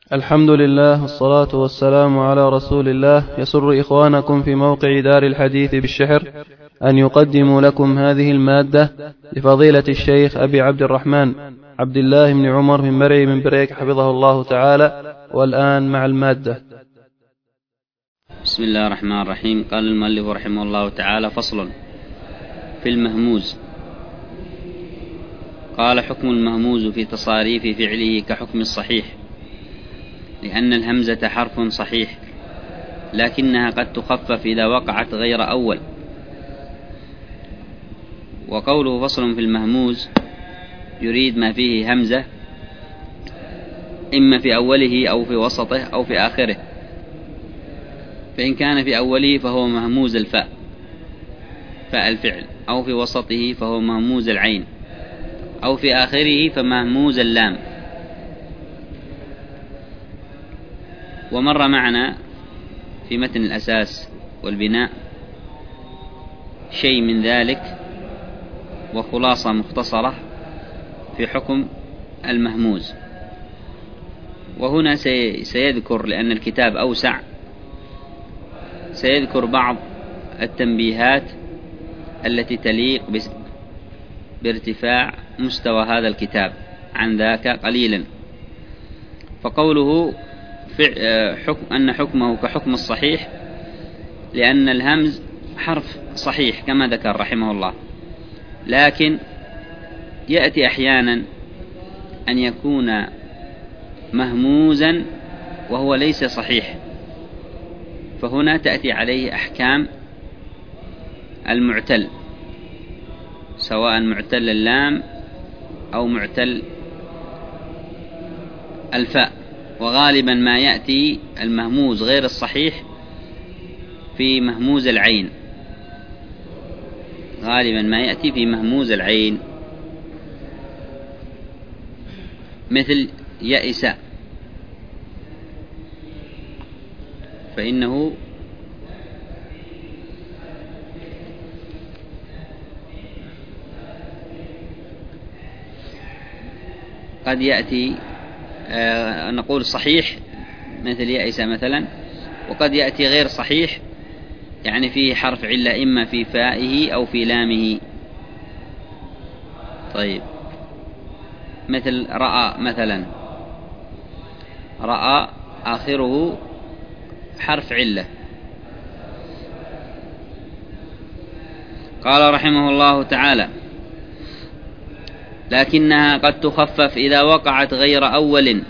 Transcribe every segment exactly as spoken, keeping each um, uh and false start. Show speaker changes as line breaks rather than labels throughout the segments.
الحمد لله والصلاة والسلام على رسول الله. يسر إخوانكم في موقع دار الحديث بالشحر أن يقدموا لكم هذه المادة لفضيلة الشيخ أبي عبد الرحمن عبد الله بن عمر بن مرعي من بريك حفظه الله تعالى. والآن مع المادة.
بسم الله الرحمن الرحيم. قال المؤلف رحمه الله تعالى: فصل في المهموز. قال: حكم المهموز في تصاريف فعله كحكم الصحيح، لأن الهمزة حرف صحيح لكنها قد تخفف إذا وقعت غير أول. وقوله فصل في المهموز يريد ما فيه همزة إما في أوله أو في وسطه أو في آخره. فإن كان في أوله فهو مهموز الفاء فاء الفعل، أو في وسطه فهو مهموز العين، أو في آخره فمهموز اللام. ومر معنا في متن الأساس والبناء شيء من ذلك وخلاصة مختصرة في حكم المهموز. وهنا سيذكر، لأن الكتاب أوسع، سيذكر بعض التنبيهات التي تليق بارتفاع مستوى هذا الكتاب عن ذاك قليلا. فقوله حكم أن حكمه كحكم الصحيح لأن الهمز حرف صحيح كما ذكر رحمه الله، لكن يأتي أحيانا أن يكون مهموزا وهو ليس صحيح، فهنا تأتي عليه أحكام المعتل، سواء معتل اللام أو معتل الفاء. وغالبا ما يأتي المهموز غير الصحيح في مهموز العين، غالبا ما يأتي في مهموز العين، مثل يئس، فإنه قد يأتي آه نقول صحيح مثل يئس مثلا، وقد يأتي غير صحيح يعني فيه حرف علة إما في فائه أو في لامه. طيب، مثل رأى مثلا، رأى آخره حرف علة. قال رحمه الله تعالى: لكنها قد تخفف إذا وقعت غير أول.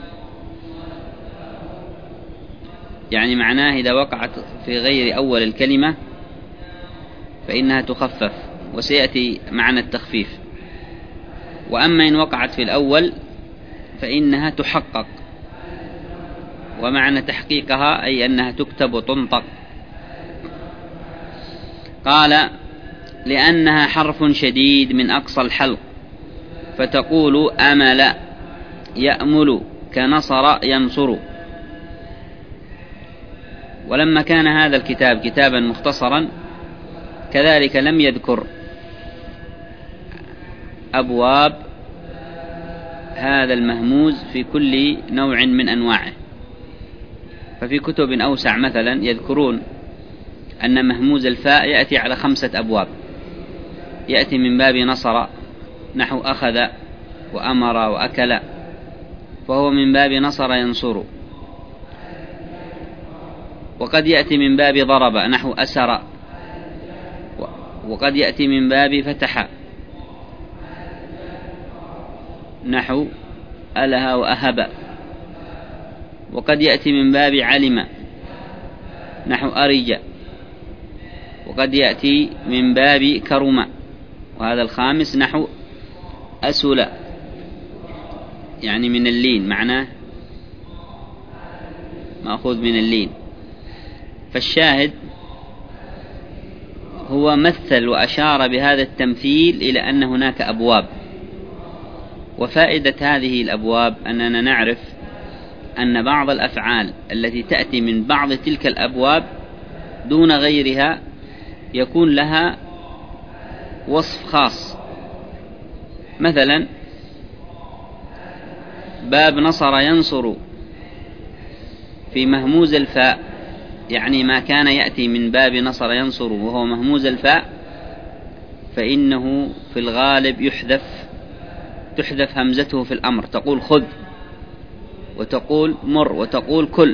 يعني معناه إذا وقعت في غير أول الكلمة فإنها تخفف، وسيأتي معنى التخفيف. وأما إن وقعت في الأول فإنها تحقق، ومعنى تحقيقها أي أنها تكتب وتنطق. قال: لأنها حرف شديد من أقصى الحلق، فتقول أمل يأمل كنصر ينصر. ولما كان هذا الكتاب كتابا مختصرا كذلك لم يذكر أبواب هذا المهموز في كل نوع من أنواعه. ففي كتب أوسع مثلا يذكرون أن مهموز الفاء يأتي على خمسة أبواب. يأتي من باب نصر نحو أخذ وأمر وأكل، فهو من باب نصر ينصر. وقد يأتي من باب ضرب نحو أسر، وقد يأتي من باب فتح نحو أله وأهب، وقد يأتي من باب علم نحو أرج، وقد يأتي من باب كرم، وهذا الخامس نحو أسل، يعني من اللين، معناه مأخوذ من اللين. فالشاهد هو مثل وأشار بهذا التمثيل إلى أن هناك أبواب. وفائدة هذه الأبواب أننا نعرف أن بعض الأفعال التي تأتي من بعض تلك الأبواب دون غيرها يكون لها وصف خاص. مثلا باب نصر ينصر في مهموز الفاء، يعني ما كان يأتي من باب نصر ينصر وهو مهموز الفاء، فإنه في الغالب يحذف تحذف همزته في الأمر، تقول خذ وتقول مر وتقول كل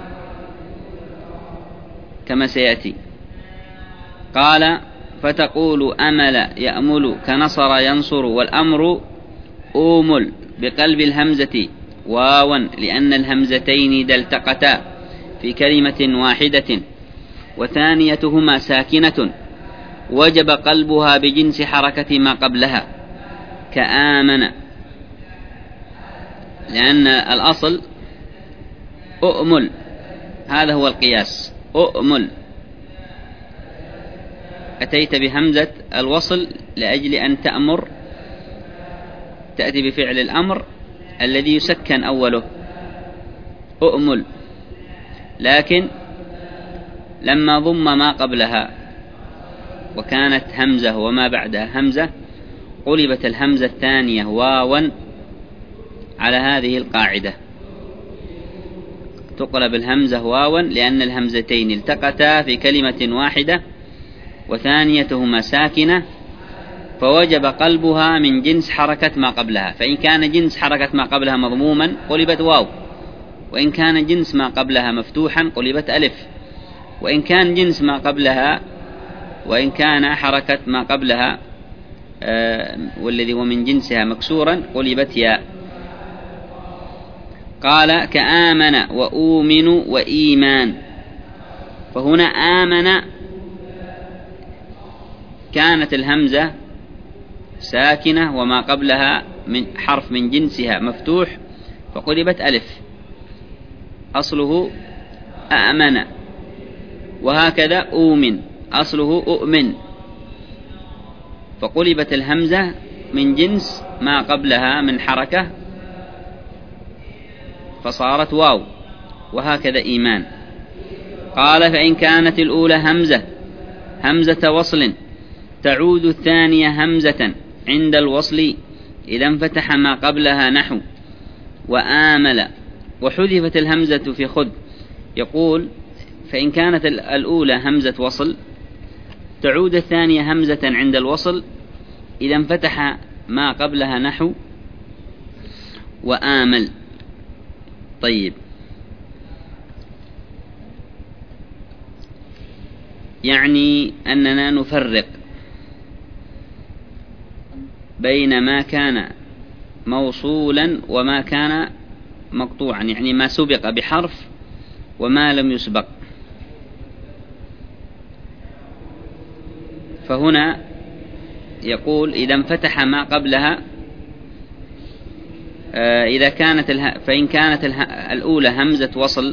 كما سيأتي. قال فتقول أمل يأمل كنصر ينصر، والأمر أومل بقلب الهمزة واوا لأن الهمزتين إذا التقتا في كلمة واحدة وثانيتهما ساكنة وجب قلبها بجنس حركة ما قبلها كآمن، لأن الأصل أؤمل، هذا هو القياس أؤمل، أتيت بهمزة الوصل لأجل أن تأمر، تأتي بفعل الأمر الذي يسكن أوله أؤمل، لكن لما ضم ما قبلها وكانت همزة وما بعدها همزة قلبت الهمزة الثانية واوا على هذه القاعدة، تقلب الهمزة واوا لأن الهمزتين التقتا في كلمة واحدة وثانيتهما ساكنة فوجب قلبها من جنس حركة ما قبلها، فإن كان جنس حركة ما قبلها مضموما قلبت واو، وإن كان جنس ما قبلها مفتوحا قلبت ألف، وإن كان جنس ما قبلها وإن كان حركة ما قبلها آه والذي هو من جنسها مكسورا قلبت ياء. قال كآمن وأؤمن وإيمان، فهنا آمن كانت الهمزة ساكنة وما قبلها من حرف من جنسها مفتوح فقلبت ألف، أصله أأمن، وهكذا أؤمن أصله أؤمن فقلبت الهمزة من جنس ما قبلها من حركة فصارت واو، وهكذا إيمان. قال فإن كانت الأولى همزة همزة وصل تعود الثانية همزة عند الوصل إذا انفتح ما قبلها نحو وآمل، وحذفت الهمزة في خذ، يقول فإن كانت الأولى همزة وصل تعود الثانية همزة عند الوصل إذا انفتح ما قبلها نحو وآمل. طيب، يعني أننا نفرق بين ما كان موصولا وما كان مقطوعا، يعني ما سبق بحرف وما لم يسبق. فهنا يقول إذا انفتح ما قبلها إذا كانت اله... فإن كانت اله... الأولى همزة وصل،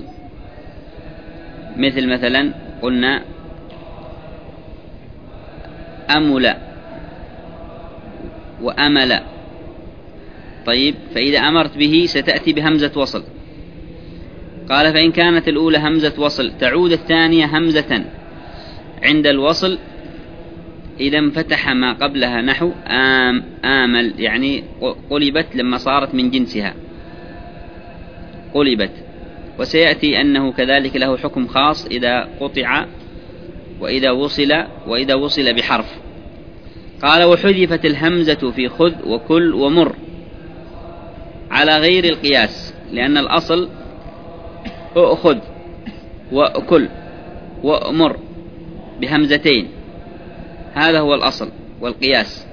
مثل مثلا قلنا أمل وأمل، طيب فإذا أمرت به ستأتي بهمزة وصل. قال فإن كانت الأولى همزة وصل تعود الثانية همزة عند الوصل إذا انفتح ما قبلها نحو آم آمل، يعني قلبت لما صارت من جنسها قلبت، وسيأتي أنه كذلك له حكم خاص إذا قطع وإذا وصل وإذا وصل بحرف. قال وحذفت الهمزة في خذ وكل ومر على غير القياس، لأن الأصل أخذ وأكل وأمر بهمزتين، هذا هو الأصل والقياس،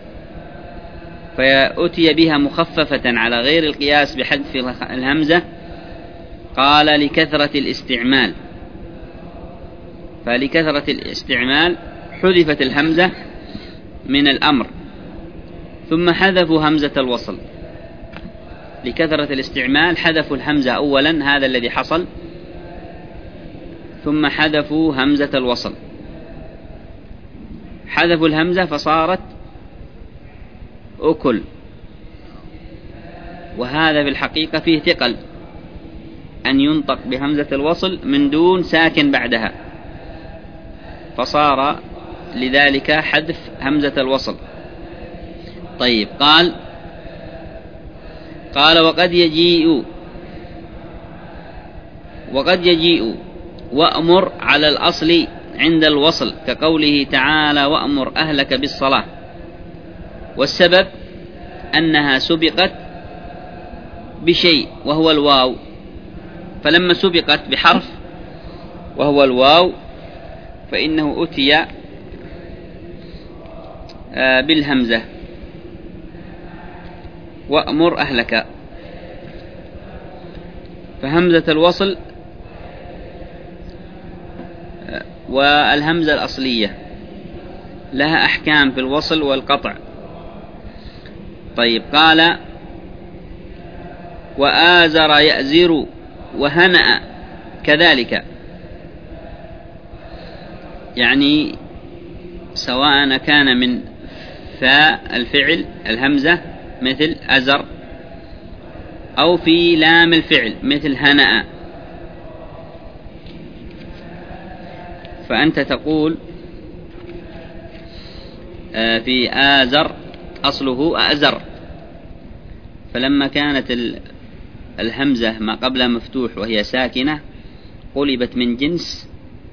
فأتي بها مخففة على غير القياس بحذف الهمزة. قال لكثرة الاستعمال، فلكثرة الاستعمال حذفت الهمزة من الأمر ثم حذفوا همزة الوصل، لكثرة الاستعمال حذفوا الهمزة أولا، هذا الذي حصل، ثم حذفوا همزة الوصل، حذفوا الهمزة فصارت أكل، وهذا في الحقيقة فيه ثقل أن ينطق بهمزة الوصل من دون ساكن بعدها، فصار لذلك حذف همزة الوصل. طيب، قال قال وقد يجيء وقد يجيء وأمر على الأصل عند الوصل كقوله تعالى وأمر أهلك بالصلاة، والسبب أنها سبقت بشيء وهو الواو، فلما سبقت بحرف وهو الواو فإنه أتي بالهمزة وأمر أهلك. فهمزة الوصل والهمزة الأصلية لها أحكام في الوصل والقطع. طيب، قال وآزر يأزر وهنأ كذلك، يعني سواء كان من فاء الفعل الهمزة مثل أزر أو في لام الفعل مثل هنأ، فأنت تقول في آزر أصله أزر، فلما كانت الهمزة ما قبلها مفتوح وهي ساكنة قلبت من جنس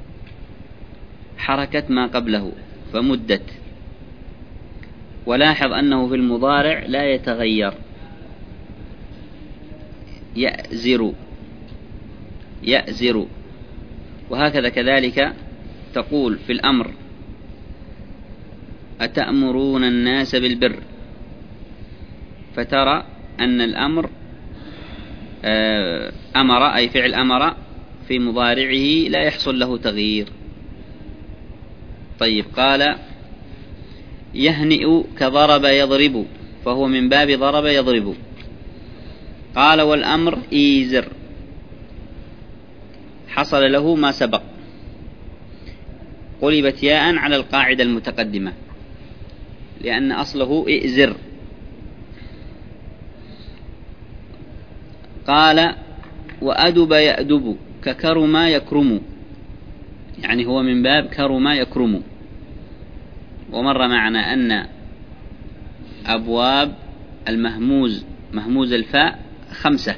حركة ما قبله فمدت. ولاحظ أنه في المضارع لا يتغير، يأزر يأزر. وهكذا كذلك تقول في الأمر أتأمرون الناس بالبر، فترى أن الأمر أمر أي فعل أمر في مضارعه لا يحصل له تغيير. طيب، قال يهنئ كضرب يضرب، فهو من باب ضرب يضرب. قال والأمر إيزر، حصل له ما سبق، قلبت ياء على القاعدة المتقدمة لأن أصله إئزر. قال وأدب يأدب ككرم يكرم، يعني هو من باب كرم يكرم. ومر معنا أن أبواب المهموز مهموز الفاء خمسة.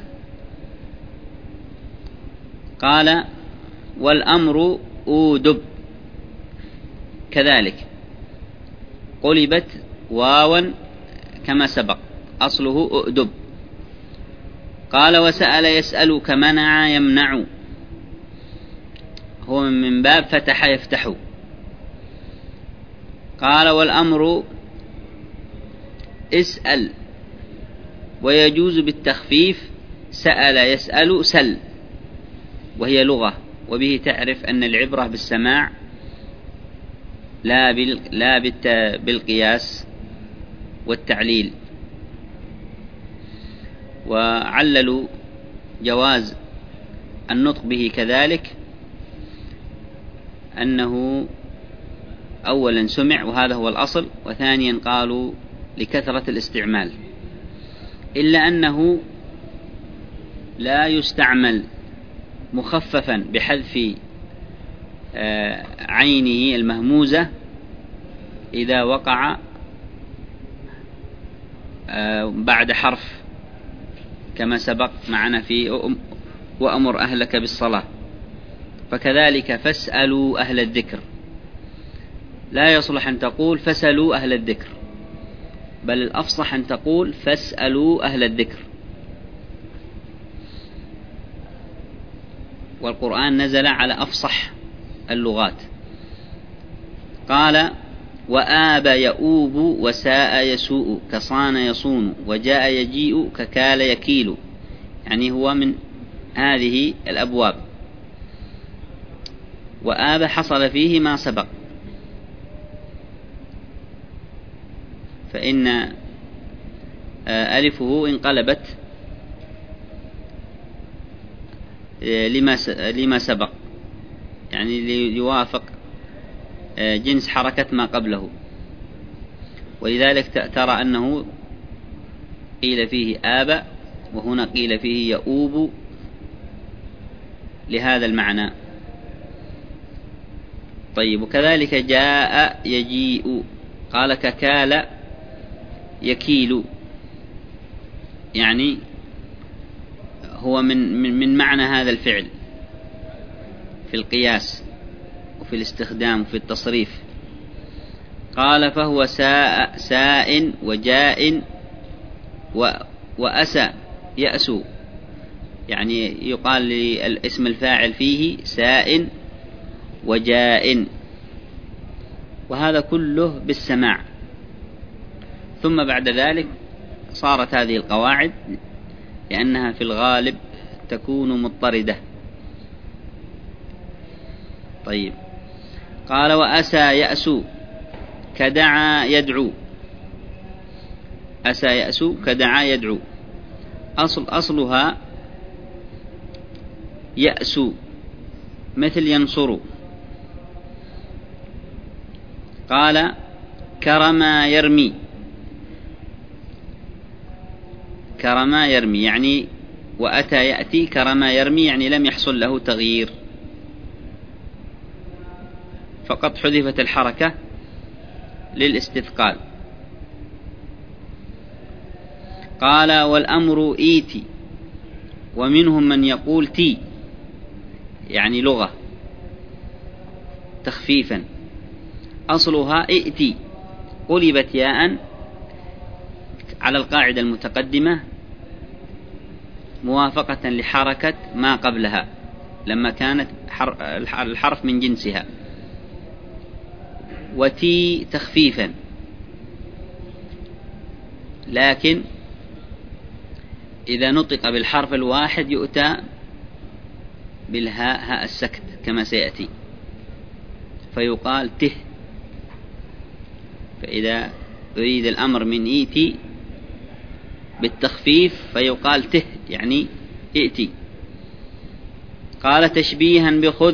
قال والأمر أودب كذلك، قلبت واوا كما سبق، أصله أؤدب. قال وسأل يسأل كمنع يمنع، هو من باب فتح يفتح. قال والأمر اسأل، ويجوز بالتخفيف سأل يسأل سل، وهي لغة، وبه تعرف أن العبرة بالسماع لا لا بالقياس والتعليل. وعللوا جواز النطق به كذلك أنه أولا سمع وهذا هو الأصل، وثانيا قالوا لكثرة الاستعمال، إلا أنه لا يستعمل مخففا بحذف عينه المهموزة إذا وقع بعد حرف كما سبق معنا في وأمر أهلك بالصلاة. فكذلك فاسألوا أهل الذكر، لا يصلح أن تقول فسألوا أهل الذكر، بل الأفصح أن تقول فاسألوا أهل الذكر. والقرآن نزل على أفصح اللغات. قال وآب يؤوب وساء يسوء كصان يصون وجاء يجيء ككال يكيل، يعني هو من هذه الأبواب. وآب حصل فيه ما سبق، فإن ألفه انقلبت لما لما سبق، يعني ليوافق جنس حركة ما قبله. ولذلك ترى أنه قيل فيه آب وهنا قيل فيه يؤوب لهذا المعنى. طيب، وكذلك جاء يجيء، قال ككال يكيل، يعني هو من من, من معنى هذا الفعل في القياس وفي الاستخدام وفي التصريف. قال فهو ساء ساء وجاء وأسى يأسو، يعني يقال للاسم الفاعل فيه ساء وجاء، وهذا كله بالسماع. ثم بعد ذلك صارت هذه القواعد لأنها في الغالب تكون مضطردة. طيب، قال وأسى يأسو كدعا يدعو. أسى يأسو كدعا يدعو، أصل أصلها يأسو مثل ينصر. قال كرما يرمي، كرما يرمي يعني وأتى يأتي، كرما يرمي يعني لم يحصل له تغيير، فقط حذفت الحركة للاستثقال. قال والأمر إيتي، ومنهم من يقول تي يعني لغة تخفيفا، أصلها ائتي قلبت ياء على القاعدة المتقدمة موافقة لحركة ما قبلها لما كانت الحرف من جنسها، وتي تخفيفا. لكن إذا نطق بالحرف الواحد يؤتى بالهاء هاء السكت كما سيأتي فيقال ته. فإذا يريد الأمر من إيتي بالتخفيف فيقال ته يعني ائتي. قال تشبيها بخذ،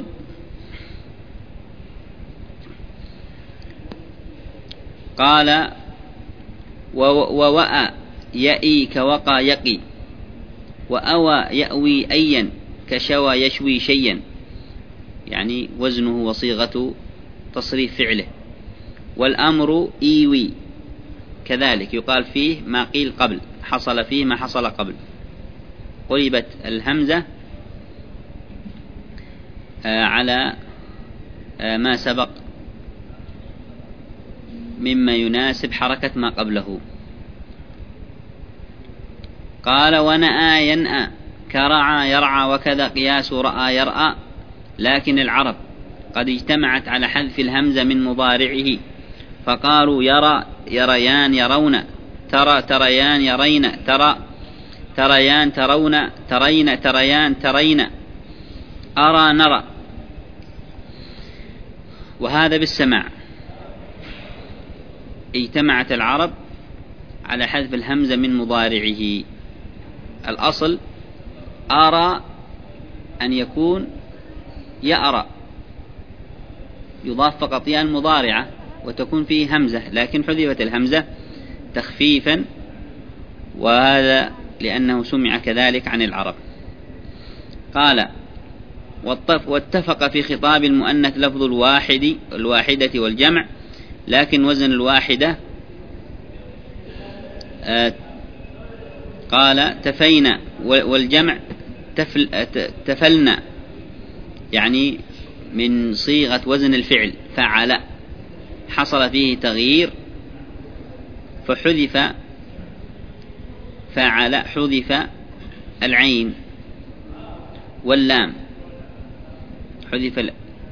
قال ووأ يأي كوقى يقي، وأوى يأوي أيا كشوى يشوي شيئا، يعني وزنه وصيغة تصريف فعله. والأمر إيوي كذلك يقال فيه ما قيل قبل، حصل فيه ما حصل قبل، قلبت الهمزة على ما سبق مما يناسب حركة ما قبله. قال ونأى ينأى كرعى يرعى، وكذا قياس رأى يرأى، لكن العرب قد اجتمعت على حذف الهمزة من مضارعه، فقالوا يرى يريان يرون، ترى تريان يرين، ترى تريان ترون، ترين تريان ترين، أرى نرى، وهذا بالسماع. اجتمعت العرب على حذف الهمزة من مضارعه. الأصل أرى أن يكون يأرى، يضاف فقط ياء المضارعة وتكون فيه همزة، لكن حذفت الهمزة تخفيفا، وهذا لأنه سمع كذلك عن العرب. قال واتفق في خطاب المؤنث لفظ الواحد الواحدة والجمع، لكن وزن الواحدة آه قال تفينا، والجمع تفل تفلنا، يعني من صيغة وزن الفعل فعل، حصل فيه تغيير فحذف فعل، حذف العين واللام، حذف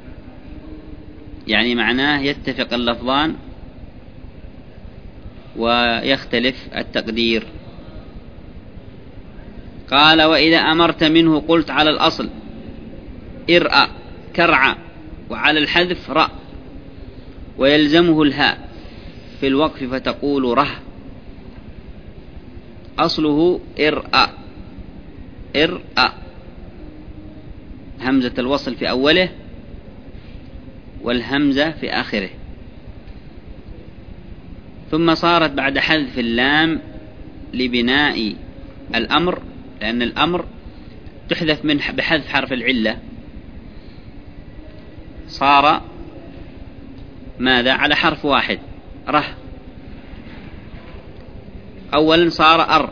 يعني معناه يتفق اللفظان ويختلف التقدير. قال وإذا أمرت منه قلت على الأصل إرأى كرعى، وعلى الحذف رأ، ويلزمه الهاء في الوقف فتقول ره. أصله إرأى إرأى، همزة الوصل في أوله والهمزة في آخره، ثم صارت بعد حذف اللام لبناء الأمر، لأن الأمر تحذف من بحذف حرف العلة، صار ماذا على حرف واحد ره. أولا صار أر،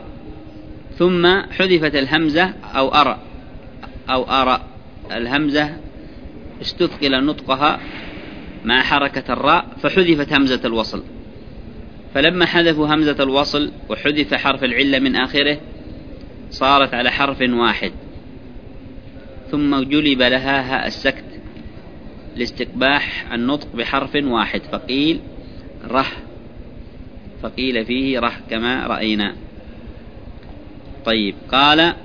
ثم حذفت الهمزة أو أرى أو أرى، الهمزة استثقل نطقها مع حركة الراء فحذفت همزة الوصل، فلما حذفوا همزة الوصل وحذف حرف العلة من آخره صارت على حرف واحد، ثم جلب لها هاء السكت لاستقباح النطق بحرف واحد، فقيل ره، فقيل فيه ره كما رأينا. طيب، قال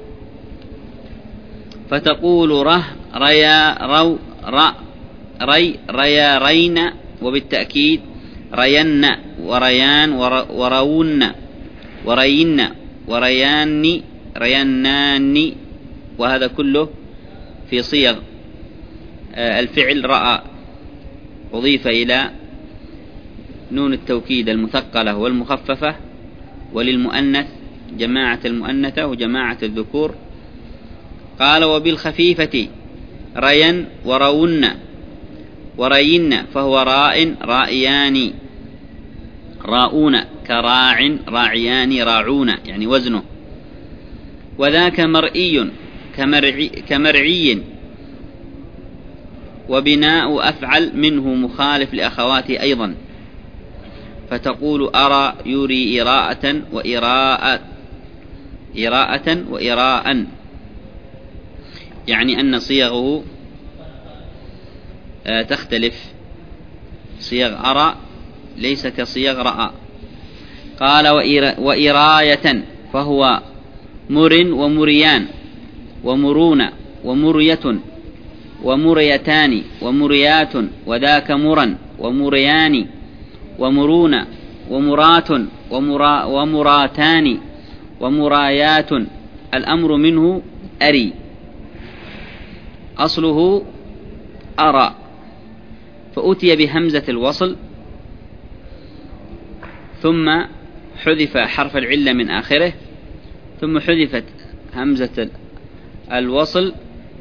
فتقول ره ريا رو رأ ري ريا رين، وبالتأكيد رين وريان ورون ورين وريان رينان، وهذا كله في صيغ الفعل رأى، أضيف إلى نون التوكيد المثقلة والمخففة، وللمؤنث جماعة المؤنثة وجماعة الذكور. قال وبالخفيفة رين ورون ورين، فهو راء رائيان راؤون كراع راعيان راعون، يعني وزنه. وذاك مرئي كمرعي, كمرعي، وبناء أفعل منه مخالف لأخواته أيضا، فتقول أرى يري إراءة وإراءة إراءة وإراء، يعني أن صيغه تختلف، صيغ أرى ليس كصيغ رأى. قال وإراية، فهو مر ومريان ومرون ومرية ومريتان ومريات، وذاك مرا ومريان ومرون ومرات ومرا ومراتان ومرايات، الأمر منه أري، أصله أرى، فأتي بهمزة الوصل ثم حذف حرف العلة من آخره، ثم حذفت همزة الوصل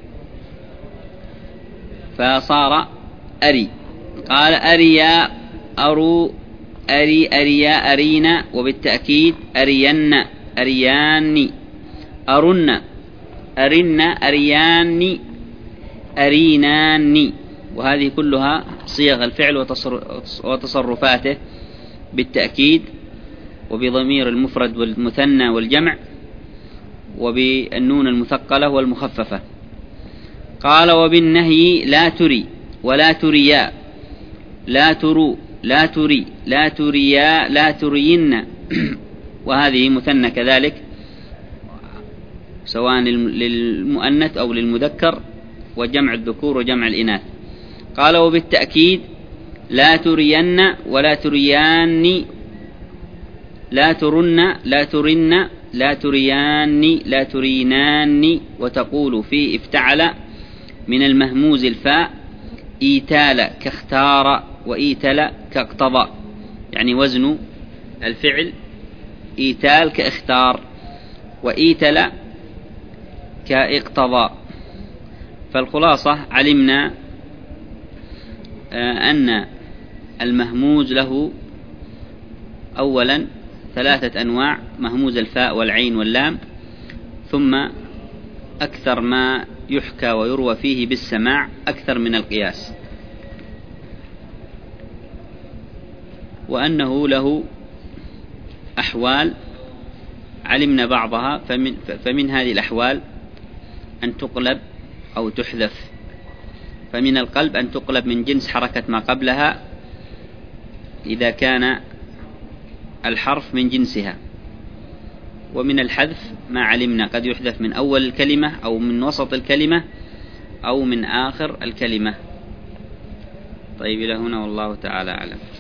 فصار أري. قال أريا أرو أري أريا أرينا، وبالتأكيد أرين أريان أرن أرن أريان أرينان، وهذه كلها صيغ الفعل وتصرفاته بالتأكيد وبضمير المفرد والمثنى والجمع وبالنون المثقلة والمخففة. قال وبالنهي لا تري ولا تريا لا ترو لا تري لا تريا لا ترين، وهذه مثنى كذلك سواء للمؤنث أو للمذكر، وجمع الذكور وجمع الإناث. قال وبالتأكيد لا ترين ولا تريان لا ترن لا ترن لا تريان لا ترينان، وتقول في افتعل من المهموز الفاء إيتال كاختار وإيتل كاقتضى، يعني وزن الفعل إيتال كاختار وإيتل كاقتضى. فالخلاصة علمنا أن المهموز له أولا ثلاثة أنواع: مهموز الفاء والعين واللام، ثم أكثر ما يحكى ويروى فيه بالسماع أكثر من القياس، وأنه له أحوال علمنا بعضها، فمن, فمن هذه الأحوال أن تقلب أو تحذف. فمن القلب أن تقلب من جنس حركة ما قبلها إذا كان الحرف من جنسها، ومن الحذف ما علمنا قد يحذف من أول الكلمة أو من وسط الكلمة أو من آخر الكلمة. طيب، إلى هنا والله تعالى أعلم.